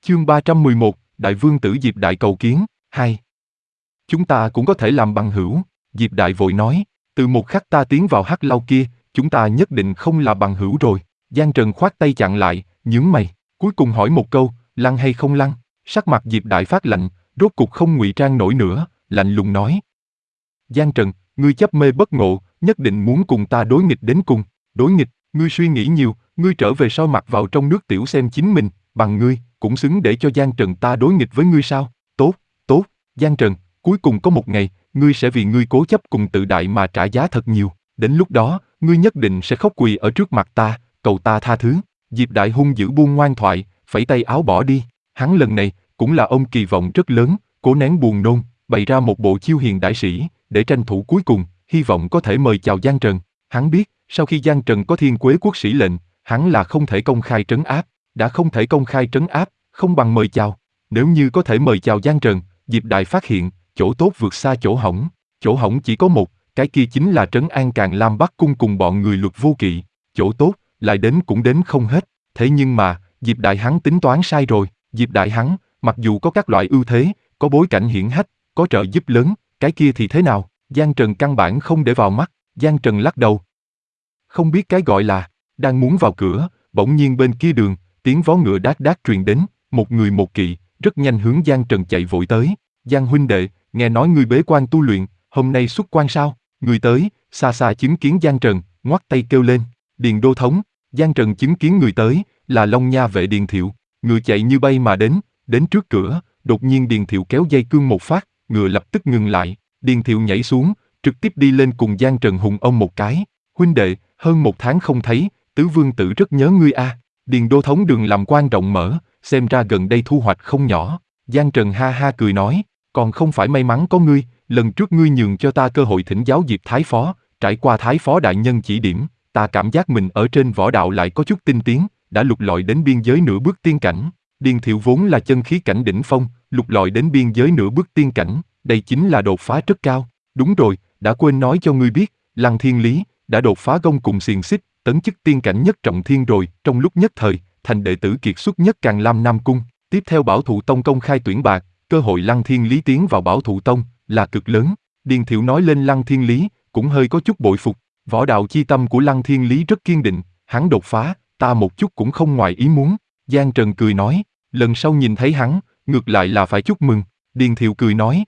Chương 311, Đại Vương tử Diệp Đại cầu kiến, 2. Chúng ta cũng có thể làm bằng hữu, Diệp Đại vội nói, từ một khắc ta tiến vào hắc lao kia, chúng ta nhất định không là bằng hữu rồi. Giang Trần khoát tay chặn lại, nhướng mày, cuối cùng hỏi một câu, lăn hay không lăn? Sắc mặt Diệp Đại phát lạnh, rốt cục không ngụy trang nổi nữa, lạnh lùng nói. Giang Trần, ngươi chấp mê bất ngộ, nhất định muốn cùng ta đối nghịch đến cùng. Đối nghịch, ngươi suy nghĩ nhiều, ngươi trở về sau mặt vào trong nước tiểu xem chính mình, bằng ngươi, cũng xứng để cho Giang Trần ta đối nghịch với ngươi sao? Tốt, tốt, Giang Trần, cuối cùng có một ngày, ngươi sẽ vì ngươi cố chấp cùng tự đại mà trả giá thật nhiều. Đến lúc đó, ngươi nhất định sẽ khóc quỳ ở trước mặt ta, cầu ta tha thứ. Diệp Đại hung dữ buông ngoan thoại, phẩy tay áo bỏ đi. Hắn lần này, cũng là ông kỳ vọng rất lớn, cố nén buồn nôn, bày ra một bộ chiêu hiền đại sĩ, để tranh thủ cuối cùng, hy vọng có thể mời chào Giang Trần. Hắn biết, sau khi Giang Trần có Thiên Quế quốc sĩ lệnh, hắn là không thể công khai trấn áp. Đã không thể công khai trấn áp, không bằng mời chào. Nếu như có thể mời chào Giang Trần, Diệp Đại phát hiện, chỗ tốt vượt xa chỗ hỏng. Chỗ hỏng chỉ có một, cái kia chính là trấn an Càn Lam Bắc Cung cùng bọn người Luật Vô Kỵ. Chỗ tốt, lại đến cũng đến không hết. Thế nhưng mà, Diệp Đại hắn tính toán sai rồi. Diệp Đại hắn, mặc dù có các loại ưu thế, có bối cảnh hiển hách, có trợ giúp lớn, cái kia thì thế nào? Giang Trần căn bản không để vào mắt. Giang Trần lắc đầu. Không biết cái gọi là, đang muốn vào cửa, bỗng nhiên bên kia đường, tiếng vó ngựa đát đát truyền đến, một người một kỵ, rất nhanh hướng Giang Trần chạy vội tới. Giang huynh đệ, nghe nói ngươi bế quan tu luyện, hôm nay xuất quan sao? Người tới, xa xa chứng kiến Giang Trần, ngoắt tay kêu lên, Điền đô thống. Giang Trần chứng kiến người tới, là Long Nha vệ Điền Thiệu, ngựa chạy như bay mà đến trước cửa, đột nhiên Điền Thiệu kéo dây cương một phát, ngựa lập tức ngừng lại, Điền Thiệu nhảy xuống, trực tiếp đi lên cùng Giang Trần hùng ông một cái, huynh đệ, hơn một tháng không thấy, tứ vương tử rất nhớ ngươi a. Điền đô thống đường làm quan rộng mở, xem ra gần đây thu hoạch không nhỏ. Giang Trần ha ha cười nói, còn không phải may mắn có ngươi, lần trước ngươi nhường cho ta cơ hội thỉnh giáo Diệp Thái Phó, trải qua Thái Phó đại nhân chỉ điểm, ta cảm giác mình ở trên võ đạo lại có chút tinh tiến, đã lục lọi đến biên giới nửa bước tiên cảnh. Điền Thiệu vốn là chân khí cảnh đỉnh phong, lục lọi đến biên giới nửa bước tiên cảnh, đây chính là đột phá rất cao. Đúng rồi, đã quên nói cho ngươi biết, Lăng Thiên Lý đã đột phá gông cùng xiềng xích, tấn chức tiên cảnh nhất trọng thiên rồi, trong lúc nhất thời, thành đệ tử kiệt xuất nhất Càn Lam Nam Cung. Tiếp theo Bảo Thụ Tông công khai tuyển bạc, cơ hội Lăng Thiên Lý tiến vào Bảo Thụ Tông là cực lớn. Điền Thiệu nói lên Lăng Thiên Lý, cũng hơi có chút bội phục. Võ đạo chi tâm của Lăng Thiên Lý rất kiên định, hắn đột phá, ta một chút cũng không ngoài ý muốn. Giang Trần cười nói, lần sau nhìn thấy hắn, ngược lại là phải chúc mừng. Điền Thiệu cười nói,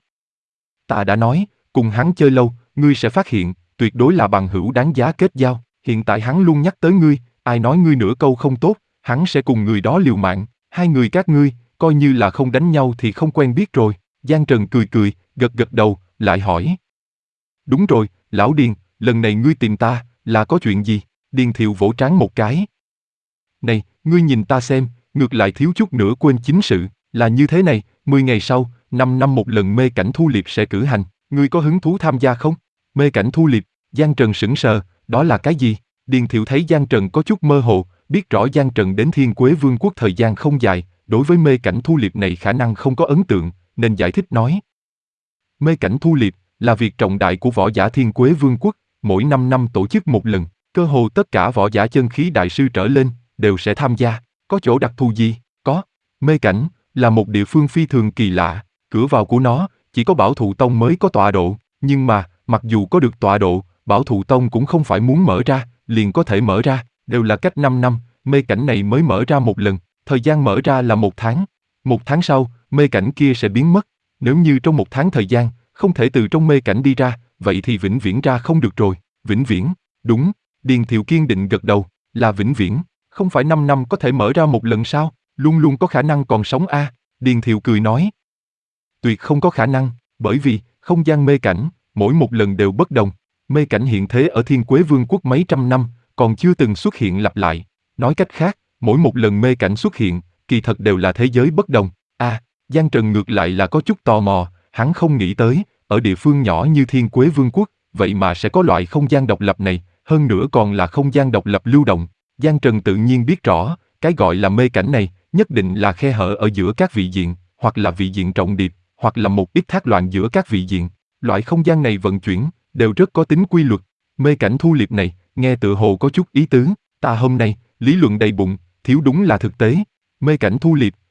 ta đã nói, cùng hắn chơi lâu, ngươi sẽ phát hiện, tuyệt đối là bằng hữu đáng giá kết giao. Hiện tại hắn luôn nhắc tới ngươi, ai nói ngươi nửa câu không tốt, hắn sẽ cùng người đó liều mạng. Hai người các ngươi, coi như là không đánh nhau thì không quen biết rồi. Giang Trần cười cười, gật gật đầu, lại hỏi. Đúng rồi, lão Điền, lần này ngươi tìm ta, là có chuyện gì? Điền Thiệu vỗ trán một cái. Này, ngươi nhìn ta xem, ngược lại thiếu chút nữa quên chính sự, là như thế này, 10 ngày sau, 5 năm một lần mê cảnh thu liệp sẽ cử hành, ngươi có hứng thú tham gia không? Mê cảnh thu liệp, Giang Trần sững sờ, đó là cái gì? Điền Thiệu thấy Giang Trần có chút mơ hồ, biết rõ Giang Trần đến Thiên Quế Vương quốc thời gian không dài, đối với mê cảnh thu liệp này khả năng không có ấn tượng, nên giải thích nói. Mê cảnh thu liệp là việc trọng đại của võ giả Thiên Quế Vương quốc, mỗi 5 năm tổ chức một lần, cơ hồ tất cả võ giả chân khí đại sư trở lên đều sẽ tham gia. Có chỗ đặc thù gì? Có. Mê cảnh là một địa phương phi thường kỳ lạ, cửa vào của nó chỉ có Bảo Thụ Tông mới có tọa độ, nhưng mà mặc dù có được tọa độ, Bảo Thụ Tông cũng không phải muốn mở ra liền có thể mở ra, đều là cách 5 năm, mê cảnh này mới mở ra một lần, thời gian mở ra là 1 tháng. 1 tháng sau, mê cảnh kia sẽ biến mất. Nếu như trong 1 tháng thời gian không thể từ trong mê cảnh đi ra, vậy thì vĩnh viễn ra không được rồi. Vĩnh viễn? Đúng. Điền Thiệu kiên định gật đầu, là vĩnh viễn. Không phải 5 năm có thể mở ra một lần sao? Luôn luôn có khả năng còn sống a. Điền Thiệu cười nói. Tuyệt không có khả năng, bởi vì không gian mê cảnh mỗi một lần đều bất đồng. Mê cảnh hiện thế ở Thiên Quế Vương quốc mấy trăm năm, còn chưa từng xuất hiện lặp lại. Nói cách khác, mỗi một lần mê cảnh xuất hiện, kỳ thật đều là thế giới bất đồng. Giang Trần ngược lại là có chút tò mò, hắn không nghĩ tới, ở địa phương nhỏ như Thiên Quế Vương quốc, vậy mà sẽ có loại không gian độc lập này, hơn nữa còn là không gian độc lập lưu động. Giang Trần tự nhiên biết rõ, cái gọi là mê cảnh này, nhất định là khe hở ở giữa các vị diện, hoặc là vị diện trọng điệp, hoặc là một ít thác loạn giữa các vị diện. Loại không gian này vận chuyển, đều rất có tính quy luật. Mê cảnh thu liệp này, nghe tựa hồ có chút ý tứ, ta hôm nay, lý luận đầy bụng, thiếu đúng là thực tế. Mê cảnh thu liệp,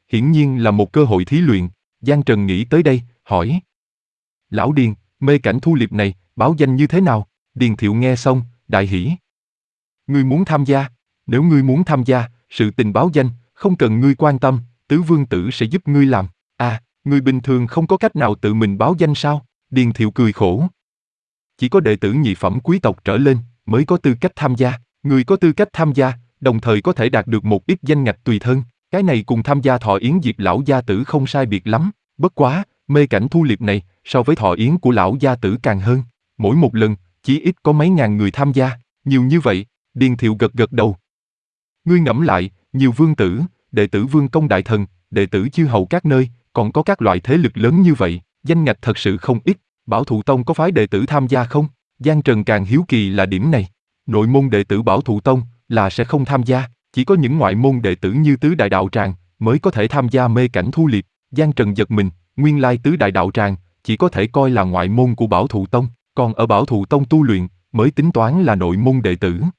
hiển nhiên là một cơ hội thí luyện. Giang Trần nghĩ tới đây, hỏi. Lão Điền, mê cảnh thu liệp này, báo danh như thế nào? Điền Thiệu nghe xong, đại hỉ. Ngươi muốn tham gia? Nếu ngươi muốn tham gia, sự tình báo danh, không cần ngươi quan tâm, Tứ Vương Tử sẽ giúp ngươi làm. À, người bình thường không có cách nào tự mình báo danh sao? Điền Thiệu cười khổ. Chỉ có đệ tử nhị phẩm quý tộc trở lên mới có tư cách tham gia. Người có tư cách tham gia, đồng thời có thể đạt được một ít danh ngạch tùy thân. Cái này cùng tham gia thọ yến Diệp lão gia tử không sai biệt lắm. Bất quá, mê cảnh thu liệp này, so với thọ yến của lão gia tử càng hơn. Mỗi một lần, chỉ ít có mấy ngàn người tham gia. Nhiều như vậy, Điền Thiệu gật gật đầu. Ngươi ngẫm lại, nhiều vương tử, đệ tử vương công đại thần, đệ tử chư hầu các nơi, còn có các loại thế lực lớn như vậy, danh ngạch thật sự không ít. Bảo Thụ Tông có phái đệ tử tham gia không? Giang Trần càng hiếu kỳ là điểm này. Nội môn đệ tử Bảo Thụ Tông là sẽ không tham gia, chỉ có những ngoại môn đệ tử như Tứ Đại Đạo Tràng mới có thể tham gia mê cảnh thu liệp. Giang Trần giật mình, nguyên lai Tứ Đại Đạo Tràng chỉ có thể coi là ngoại môn của Bảo Thụ Tông, còn ở Bảo Thụ Tông tu luyện mới tính toán là nội môn đệ tử.